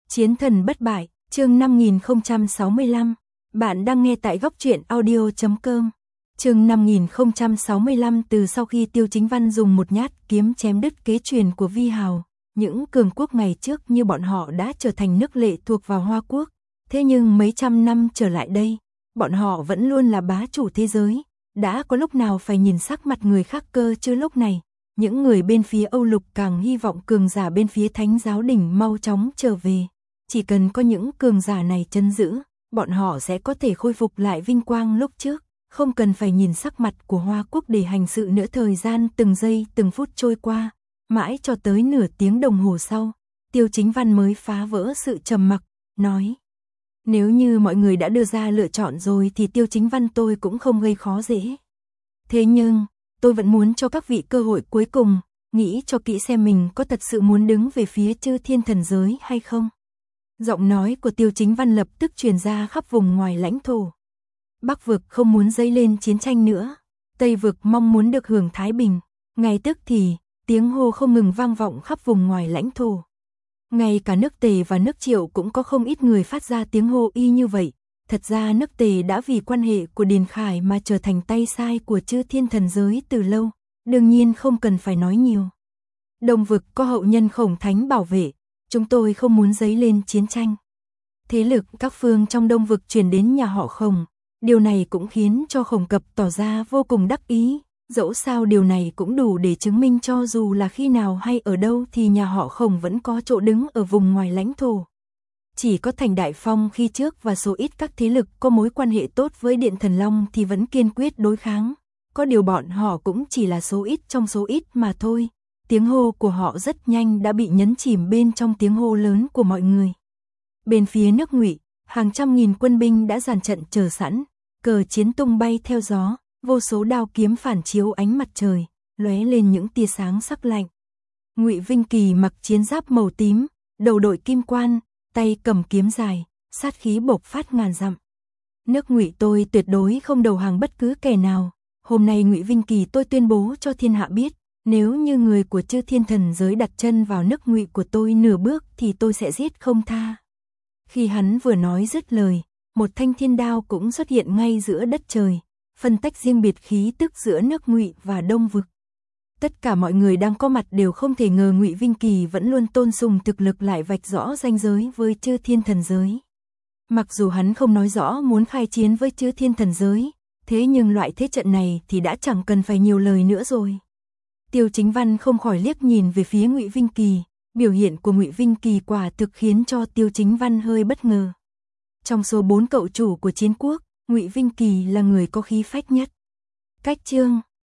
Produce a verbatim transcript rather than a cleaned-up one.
Chiến thần bất bại, chương năm nghìn không trăm sáu mươi lăm. Bạn đang nghe tại góc truyện audio chấm com. Chương năm nghìn không trăm sáu mươi lăm. Từ sau khi Tiêu Chính Văn dùng một nhát kiếm chém đứt kế truyền của Vi Hào, những cường quốc ngày trước như bọn họ đã trở thành nước lệ thuộc vào Hoa Quốc. Thế nhưng mấy trăm năm trở lại đây, bọn họ vẫn luôn là bá chủ thế giới. Đã có lúc nào phải nhìn sắc mặt người khác cơ chứ? Lúc này, những người bên phía Âu Lục càng hy vọng cường giả bên phía Thánh giáo đỉnh mau chóng trở về. Chỉ cần có những cường giả này trấn giữ, bọn họ sẽ có thể khôi phục lại vinh quang lúc trước, không cần phải nhìn sắc mặt của Hoa Quốc để hành sự nữa. Thời gian từng giây từng phút trôi qua, mãi cho tới nửa tiếng đồng hồ sau, Tiêu Chính Văn mới phá vỡ sự trầm mặc, nói: nếu như mọi người đã đưa ra lựa chọn rồi thì Tiêu Chính Văn tôi cũng không gây khó dễ. Thế nhưng, tôi vẫn muốn cho các vị cơ hội cuối cùng, nghĩ cho kỹ xem mình có thật sự muốn đứng về phía Chư Thiên thần giới hay không. Giọng nói của Tiêu Chính Văn lập tức truyền ra khắp vùng ngoài lãnh thổ. Bắc vực không muốn dấy lên chiến tranh nữa, Tây vực mong muốn được hưởng thái bình. Ngay tức thì, tiếng hô không ngừng vang vọng khắp vùng ngoài lãnh thổ. Ngay cả nước Tề và nước Triệu cũng có không ít người phát ra tiếng hô y như vậy. Thật ra nước Tề đã vì quan hệ của Điền Khải mà trở thành tay sai của Chư Thiên thần giới từ lâu, đương nhiên không cần phải nói nhiều. Đông vực có hậu nhân Khổng Thánh bảo vệ, chúng tôi không muốn dấy lên chiến tranh. Thế lực các phương trong Đông vực truyền đến nhà họ Khổng, điều này cũng khiến cho Khổng Cập tỏ ra vô cùng đắc ý. Dẫu sao điều này cũng đủ để chứng minh cho dù là khi nào hay ở đâu thì nhà họ Khổng vẫn có chỗ đứng ở vùng ngoài lãnh thổ. Chỉ có Thành Đại Phong khi trước và số ít các thế lực có mối quan hệ tốt với Điện Thần Long thì vẫn kiên quyết đối kháng. Có điều bọn họ cũng chỉ là số ít trong số ít mà thôi. Tiếng hô của họ rất nhanh đã bị nhấn chìm bên trong tiếng hô lớn của mọi người. Bên phía nước Ngụy, hàng trăm nghìn quân binh đã dàn trận chờ sẵn, cờ chiến tung bay theo gió. Vô số đao kiếm phản chiếu ánh mặt trời, lóe lên những tia sáng sắc lạnh. Ngụy Vinh Kỳ mặc chiến giáp màu tím, đầu đội kim quan, tay cầm kiếm dài, sát khí bộc phát ngàn dặm. Nước Ngụy tôi tuyệt đối không đầu hàng bất cứ kẻ nào. Hôm nay Ngụy Vinh Kỳ tôi tuyên bố cho thiên hạ biết, nếu như người của Chư Thiên thần giới đặt chân vào nước Ngụy của tôi nửa bước thì tôi sẽ giết không tha. Khi hắn vừa nói dứt lời, một thanh thiên đao cũng xuất hiện ngay giữa đất trời, phân tách riêng biệt khí tức giữa nước Ngụy và Đông vực. Tất cả mọi người đang có mặt đều không thể ngờ Ngụy Vinh Kỳ vẫn luôn tôn sùng thực lực lại vạch rõ ranh giới với Chư Thiên thần giới. Mặc dù hắn không nói rõ muốn khai chiến với Chư Thiên thần giới, thế nhưng loại thế trận này thì đã chẳng cần phải nhiều lời nữa rồi. Tiêu Chính Văn không khỏi liếc nhìn về phía Ngụy Vinh Kỳ, biểu hiện của Ngụy Vinh Kỳ quả thực khiến cho Tiêu Chính Văn hơi bất ngờ. Trong số bốn cậu chủ của chiến quốc, Ngụy Vinh Kỳ là người có khí phách nhất. Cách chương